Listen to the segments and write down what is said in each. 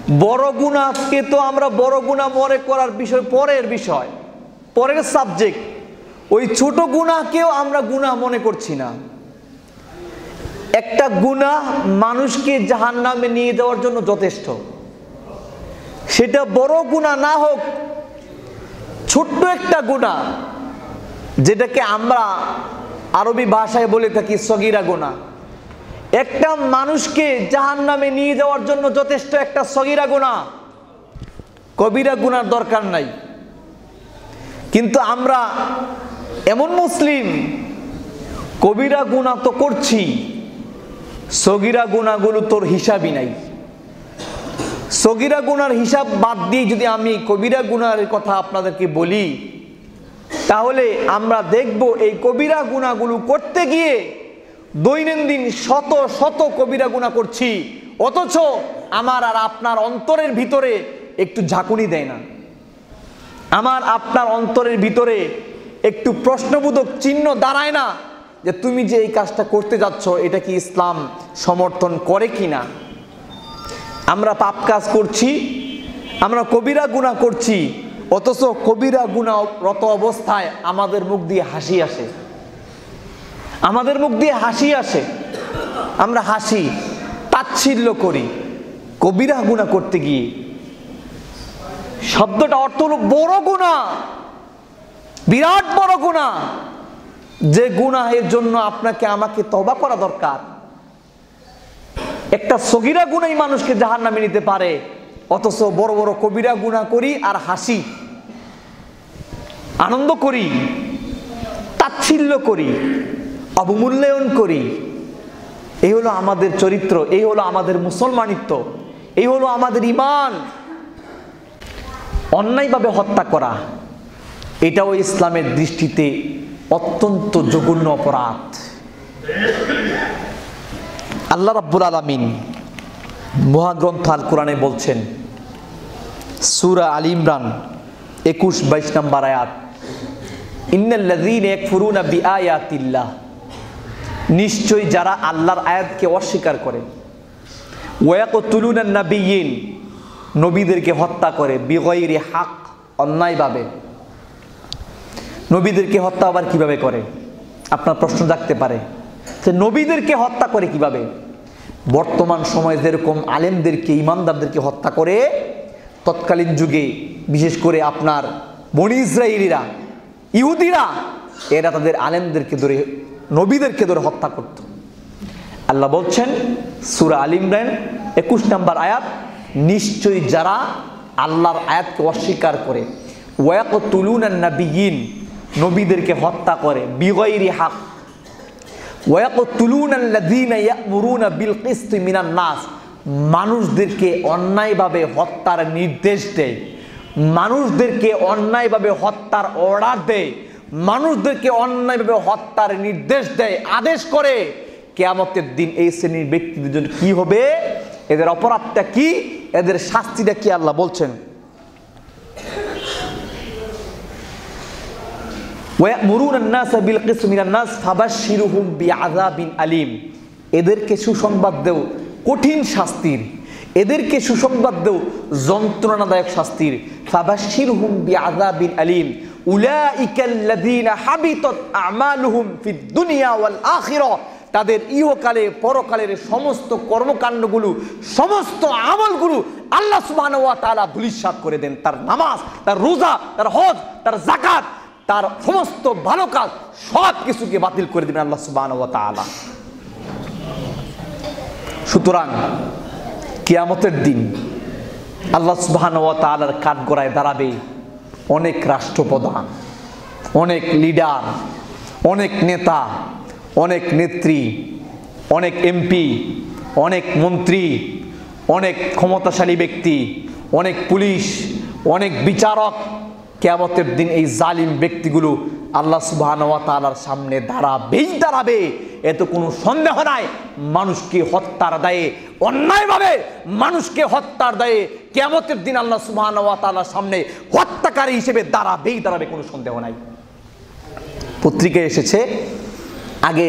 বড় গুনাহকে তো আমরা বড় গুনাহ মনে করার বিষয় পরের বিষয়, পরের সাবজেক্ট। ওই ছোট গুনাহকেও আমরা গুনাহ মনে করছি না। একটা গুনাহ মানুষকে জাহান্নামে নিয়ে যাওয়ার জন্য যথেষ্ট, সেটা বড় গুনাহ না হোক, ছোট্ট একটা গুনাহ, যেটাকে আমরা আরবি ভাষায় বলে থাকি সগীরা গুনাহ, একটা মানুষকে জাহান্নামে নিয়ে যাওয়ার জন্য যথেষ্ট একটা সগীরা গুনাহ। কবিরা গুনার দরকার নাই। কিন্তু আমরা এমন মুসলিম, কবিরা গুনাহ তো করছি, সগীরা গুনাহগুলো তোর হিসাবই নাই। সগীরা গুনার হিসাব বাদ দিয়ে যদি আমি কবিরা গুনার কথা আপনাদেরকে বলি, তাহলে আমরা দেখব এই কবিরা গুনাহগুলো করতে গিয়ে দৈনন্দিন শত শত কবিরা গুনাহ করছি, অথচ আমার আর আপনার অন্তরের ভিতরে একটু ঝাঁকুনি দেয় না। আমার আপনার অন্তরের ভিতরে একটু প্রশ্নবোধক চিহ্ন দাঁড়ায় না যে তুমি যে এই কাজটা করতে যাচ্ছ এটা কি ইসলাম সমর্থন করে কিনা। আমরা পাপ কাজ করছি, আমরা কবিরা গুনাহ করছি, অথচ কবিরা গুনাহরত অবস্থায় আমাদের মুখ দিয়ে হাসি আসে, আমাদের মুখ দিয়ে হাসি আসে, আমরা হাসি, তাচ্ছিল্য করি কবিরা গুনাহ করতে গিয়ে। শব্দটা অর্থ হলো বড় গুনাহ, বিরাট বড় গুনাহ, যে গুনাহের জন্য আপনাকে আমাকে তওবা করা দরকার। একটা সগীরা গুনাহই মানুষকে জাহান্নামে নিতে পারে, অথচ বড় বড় কবিরা গুনাহ করি আর হাসি, আনন্দ করি, তাচ্ছিল্য করি, অবমূল্যায়ন করি। এই হলো আমাদের চরিত্র, এই হলো আমাদের মুসলমানিত্ব, এই হলো আমাদের ঈমান। অন্যায়ভাবে হত্যা করা এটাও ইসলামের দৃষ্টিতে অত্যন্ত জঘন্য অপরাধ। আল্লাহ রাব্বুল আলামিন মহাগ্রন্থ আল কোরআনে বলছেন, সূরা আল ইমরান 21-22 নম্বর আয়াত, ইন্নাল্লাযীনা ইয়াকফুরুনা বিআয়াতিল্লাহ, নিশ্চয় যারা আল্লাহর আয়াতকে অস্বীকার করে, ওয়া ইয়াকতুলুনান নাবিয়্যিন, নবীদেরকে হত্যা করে, বিগাইরি হক, অন্যায়ভাবে। নবীদেরকে হত্যা আবার কিভাবে করে? আপনার প্রশ্ন জাগতে পারে যে নবীদেরকে হত্যা করে কিভাবে? বর্তমান সময়ে যেরকম আলেমদেরকে, ইমানদারদেরকে হত্যা করে, তৎকালীন যুগে বিশেষ করে আপনার বনী ইসরাঈলীরা, ইহুদিরা, এরা তাদের আলেমদেরকে ধরে, নবীদেরকে ধরে হত্যা করত। আল্লাহ বলছেন সূরা আল ইমরান 21 নম্বর আয়াত, নিশ্চয়ই যারা আল্লাহর আয়াতকে অস্বীকার করে, ওয়া ইয়াকতুলুনান নাবিয়্যিন, নবীদেরকে হত্যা করে, বিগাইরি হক, ওয়া ইয়াকতুলুনাল্লাযীনা ইয়া'মুরুনা বিল কিসতি মিনান নাস, মানুষদেরকে অন্যায়ভাবে হত্যার নির্দেশ দেয়, মানুষদেরকে অন্যায়ভাবে হত্যার অর্ডার দেয়, মানুষদেরকে অন্যায়ভাবে হত্যার নির্দেশ দেয়, আদেশ করে। কিয়ামতের দিন এই শ্রেণীর ব্যক্তিদের জন্য কি হবে? এদের অপরাধটা কি? এদের শাস্তিটা কি? আল্লাহ বলছেন, ওয়া'মুরুনান নাসা বিল কিসতি মিনান নাস ফাবাশশিরহুম বিআযাবিন আলীম, এদেরকে সুসংবাদ দেও কঠিন শাস্তির, এদেরকে সুসংবাদ দেও যন্ত্রণাদায়ক শাস্তির। ফাবাশশিরহুম বিআযাবিন আলীম উলাইকাল্লাযীনা হাবিতাত আমালুহুম ফিদ দুনিয়া ওয়াল আখিরা, তাদের ইহকালে পরকালের সমস্ত কর্মকাণ্ডগুলো, সমস্ত আমলগুলো আল্লাহ সুবহানাহু ওয়া তাআলা ধূলিসাৎ করে দেন। তার নামাজ, তার রোজা, তার হজ, তার যাকাত, তার সমস্ত ভালো কাজ সব কিছুকে বাতিল করে দিবেন আল্লাহ সুবহানাহু ওয়া তাআলা। সুতরাং কিয়ামতের দিন আল্লাহ সুবহানাহু ওয়া তাআলার কাঠগড়ায় দাঁড়াবে অনেক রাষ্ট্রপ্রধান, অনেক লিডার, অনেক নেতা, অনেক নেত্রী, অনেক এমপি, অনেক মন্ত্রী, অনেক ক্ষমতাশালী ব্যক্তি, অনেক পুলিশ, অনেক বিচারক। কিয়ামতের দিন এই জালিম ব্যক্তিগুলো আল্লাহ সুবহানাহু ওয়া তাআলার সামনে দাঁড়াবে, এত কোনো সন্দেহ নাই। মানুষকে হত্যার দায়ে, অন্যায়ভাবে মানুষকে হত্যার দায়ে কিয়ামতের দিন আল্লাহ সুবহানাহু ওয়া তাআলার সামনে হত্যাকারী হিসেবে দাঁড়াবে, কোনো সন্দেহ নাই। পত্রিকায় এসেছে, আগে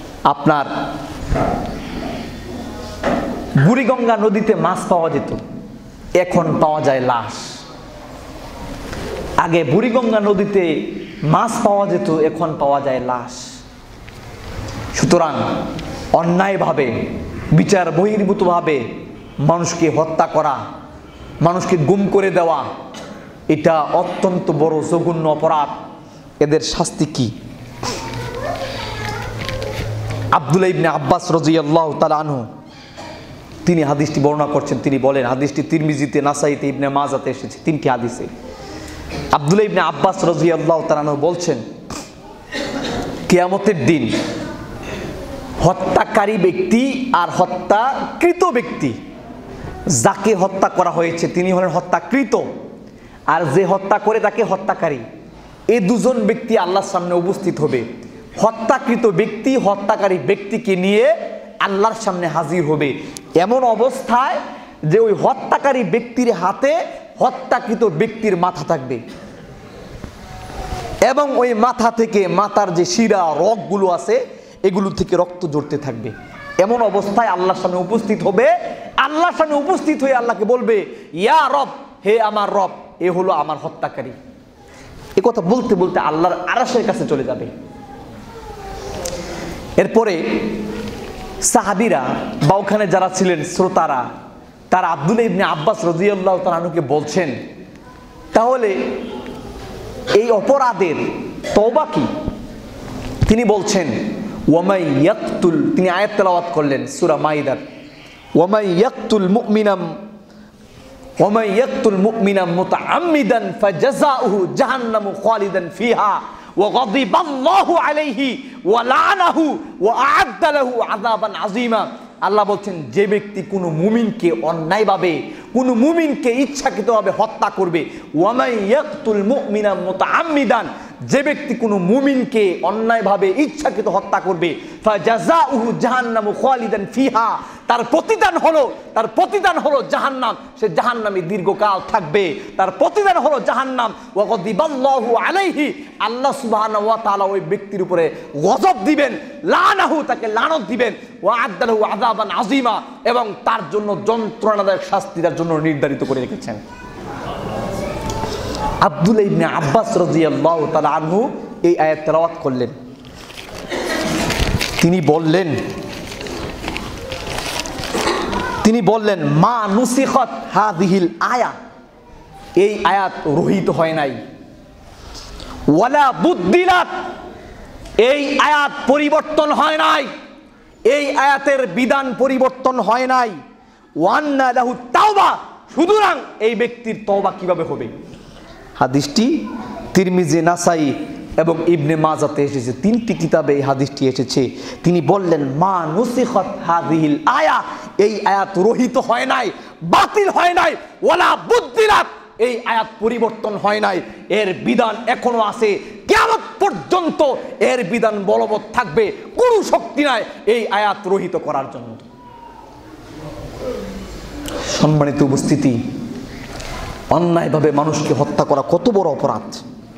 আপনার বুড়িগঙ্গা নদীতে মাছ পাওয়া যেত, এখন পাওয়া যায় লাশ। আগে বুড়িগঙ্গা নদীতে মাছ পাওয়া যেত, এখন পাওয়া যায় লাশ। সুতরাং অন্যায়ভাবে, বিচার বহির্ভূতভাবে মানুষকে হত্যা করা, মানুষকে গুম করে দেওয়া, এটা অত্যন্ত বড় জঘন্য অপরাধ। এদের শাস্তি কি? আব্দুল্লাহ ইবনে আব্বাস রাদিয়াল্লাহু তাআলা আনহু তিনি হাদিসটি বর্ণনা করছেন। তিনি বলেন, হাদিসটি তিরমিজিতে, নাসাইতে, ইবনে মাজাতে এসেছে, তিনটি হাদিসে। আব্দুল্লাহ ইবনে আব্বাস রাদিয়াল্লাহু তাআলা আনহু বলছেন, কিয়ামতের দিন হত্যাকারী ব্যক্তি আর হত্যাকৃত ব্যক্তি, যাকে হত্যা করা হয়েছে তিনি হলেন হত্যাকৃত, আর যে হত্যা করে তাকে হত্যাকারী, এই দুজন ব্যক্তি আল্লাহর সামনে উপস্থিত হবে। হত্যাকৃত ব্যক্তি হত্যাকারী ব্যক্তিকে নিয়ে আল্লাহর সামনে হাজির হবে, এমন অবস্থায় যে ওই হত্যাকারী ব্যক্তির হাতে হত্যাকৃত ব্যক্তির মাথা থাকবে এবং ওই মাথা থেকে, মাথার যে শিরা রগগুলো আছে এগুলো থেকে রক্ত ঝরতে থাকবে। এমন অবস্থায় আল্লাহর সামনে উপস্থিত হবে। আল্লাহর সামনে উপস্থিত হয়ে আল্লাহকে বলবে, ইয়া রব, হে আমার রব, এ হলো আমার হত্যাকারী। এ কথা বলতে বলতে আল্লাহর আরশের কাছে চলে যাবে। এরপরে সাহাবীরা বা ওখানে যারা ছিলেন শ্রোতারা, তারা আব্দুল্লাহ ইবনে আব্বাস রাদিয়াল্লাহু তাআলা আনহুকে বলছেন, তাহলে এই অপরাধের তওবা কি? তিনি বলছেন, ওয়ামাই ইয়াকতুল, তিনি আয়াত তেলাওয়াত করলেন সূরা মাইদার, ওয়ামাই ইয়াকতুল মুমিনাম মুতাআম্মিদান ফাজাযাউহু জাহান্নামু খালিদান ফিহা ওয়া গাদিবাল্লাহু আলাইহি ওয়া লাআনাহু ওয়া আ'আদ্দা লাহু আযাবান আযীমা। আল্লাহ বলছেন, যে ব্যক্তি কোনো মুমিনকে অন্যায়ভাবে, কোনো মুমিনকে ইচ্ছাকৃতভাবে হত্যা করবে, ওয়ামাই ইয়াকতুল মুমিনা মুতাআম্মিদান, যে ব্যক্তি কোনো মুমিনকে অন্যায়ভাবে ইচ্ছাকৃত হত্যা করবে, ফাজাযাউহু জাহান্নামু খালিদান ফিহা, তার প্রতিদান হলো জাহান্নাম, সে জাহান্নামে দীর্ঘকাল থাকবে, তার প্রতিদান হলো জাহান্নাম। ওয়া গাদিবাল্লাহু আলাইহি, আল্লাহ সুবহানাহু ওয়া তাআলা ওই ব্যক্তির উপরে গজব দিবেন, লানাহু, তাকে লানত দিবেন, ওয়া আ'আদ্দা লাহু আযাবান আযীমা, এবং তার জন্য যন্ত্রণাদায়ক শাস্তি তার জন্য নির্ধারিত করে রেখেছেন। আব্দুল্লাহ ইবনে আব্বাস রাদিয়াল্লাহু তাআলা আনহু এই আয়াত তেলাওয়াত করলেন। তিনি বললেন, মা নুসিখাত হাযিহিল আয়া, এই আয়াত রহিত হয় নাই, ওয়ালা বুদ্দিলাত, এই আয়াত পরিবর্তন হয় নাই, এই আয়াতের বিধান পরিবর্তন হয় নাই, ওয়ান্না লাহু তাওবা, সুতরাং এই ব্যক্তির তওবা কিভাবে হবে? হাদিসটি তিরমিজি, নাসাই এবং ইবনে মাজাতে এসেছে, তিনটি কিতাবে এই হাদিসটি এসেছে। তিনি বললেন, মা নুসিখাত হাযিহিল আয়া, এই আয়াত রহিত হয় নাই, বাতিল হয় নাই, ওয়ালা বুদ্দিলাত, এই আয়াত পরিবর্তন হয় নাই, এর বিধান এখনো আছে, কিয়ামত পর্যন্ত এর বিধান বলবৎ থাকবে, কোনো শক্তি নাই এই আয়াত রহিত করার জন্য। সম্মানিত উপস্থিতি, অন্যায়ভাবে মানুষকে হত্যা করা কত বড় অপরাধ।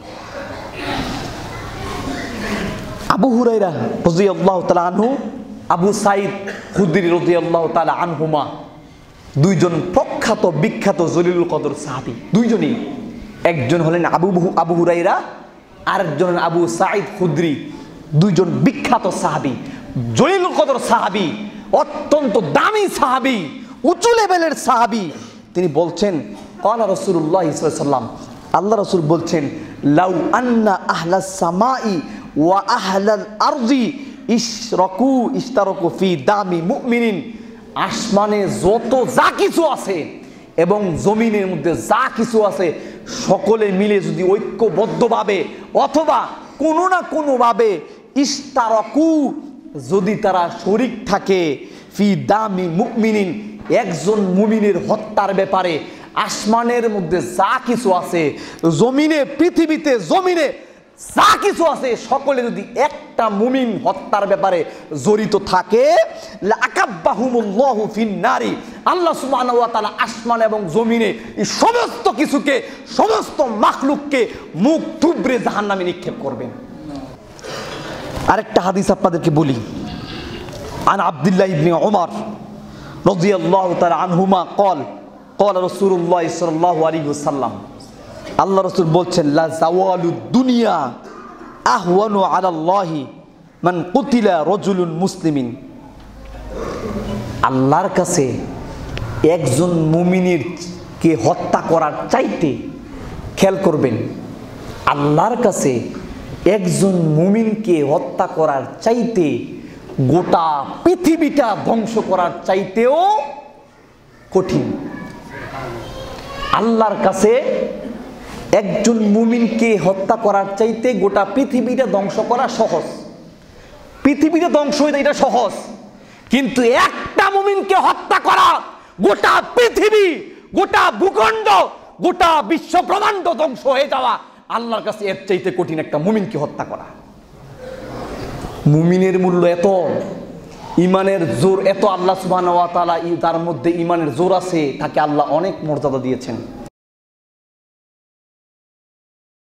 আবু হুরায়রা রাদিয়াল্লাহু তাআলা আনহু, আবু সাঈদ খুদরি রাদিয়াল্লাহু তাআলা আনহুমা, দুইজন প্রখ্যাত বিখ্যাত জলিলুল কদর সাহাবী, দুইজনই, একজন হলেন আবু হুরায়রা, আরেকজন আবু সাঈদ খুদরি, দুইজন বিখ্যাত সাহাবী, জলিলুল কদর সাহাবী, অত্যন্ত দামি সাহাবী, উঁচু লেভেলের সাহাবী। তিনি বলছেন, ক্বালা রাসূলুল্লাহ সাল্লাল্লাহু আলাইহি ওয়াসাল্লাম, আল্লাহ রাসূল বলছেন, লাউ আন্না আহলাস সামাই ওয়া আহলাল আরদি ইশতারাকু ফি দামি মুমিনিন, আসমানে যত যা কিছু আছে এবং জমিনের মধ্যে যা কিছু আছে সকলে মিলে যদি ঐক্যবদ্ধভাবে অথবা কোনো না কোনোভাবে ইশতারাকু, যদি তারা শরীক থাকে, ফি দামি মুমিনিন, একজন মুমিনের হত্যার ব্যাপারে, আসমানের মধ্যে যা কিছু আছে, জমিনে, পৃথিবীতে জমিনে যা কিছু আছে, সকলে যদি একটা মুমিন হত্যার ব্যাপারে জড়িত থাকে, লাকাব্বাহুমুল্লাহু ফিন-নারি, আল্লাহ সুবহানাহু ওয়া তাআলা আসমান এবং জমিনে এই সমস্ত কিছুকে, সমস্ত মাখলুককে মুখ থুবড়ে জাহান্নামে নিক্ষেপ করবেন। আরেকটা হাদিস আপনাদেরকে বলি, আন আব্দুল্লাহ ইবনে উমর রাদিয়াল্লাহু তাআলা আনহুমা ক্বাল, ক্বালা রাসূলুল্লাহ সাল্লাল্লাহু আলাইহি ওয়াসাল্লাম, আল্লাহ রাসূল বলছেন, লা জাওয়ালুদ দুনিয়া আহওয়ানু আলাল্লাহি মান কুতিলা রাজুলুন মুসলিমিন। আল্লাহর কাছে একজন মুমিনের কে হত্যা করার চাইতে, খেয়াল করবেন, আল্লাহর কাছে একজন মুমিনকে হত্যা করার চাইতে গোটা পৃথিবীটা ধ্বংস করার চাইতেও কঠিন। আল্লাহর কাছে একজন মুমিনকে হত্যা করার চাইতে গোটা পৃথিবীটা ধ্বংস করা সহজ। পৃথিবীটা ধ্বংস হয়ে যায় এটা সহজ, কিন্তু একটা মুমিনকে হত্যা করা, গোটা পৃথিবী, গোটা ভূখণ্ড, গোটা বিশ্ব ব্রহ্মাণ্ড ধ্বংস হয়ে যাওয়া আল্লাহর কাছে এর চাইতে কঠিন একটা মুমিনকে হত্যা করা। মুমিনের মূল্য এত, ইমানের জোর এত, আল্লাহ সুবহানাহু ওয়া তাআলা তার মধ্যে ইমানের জোর আছে, তাকে আল্লাহ অনেক মর্যাদা দিয়েছেন।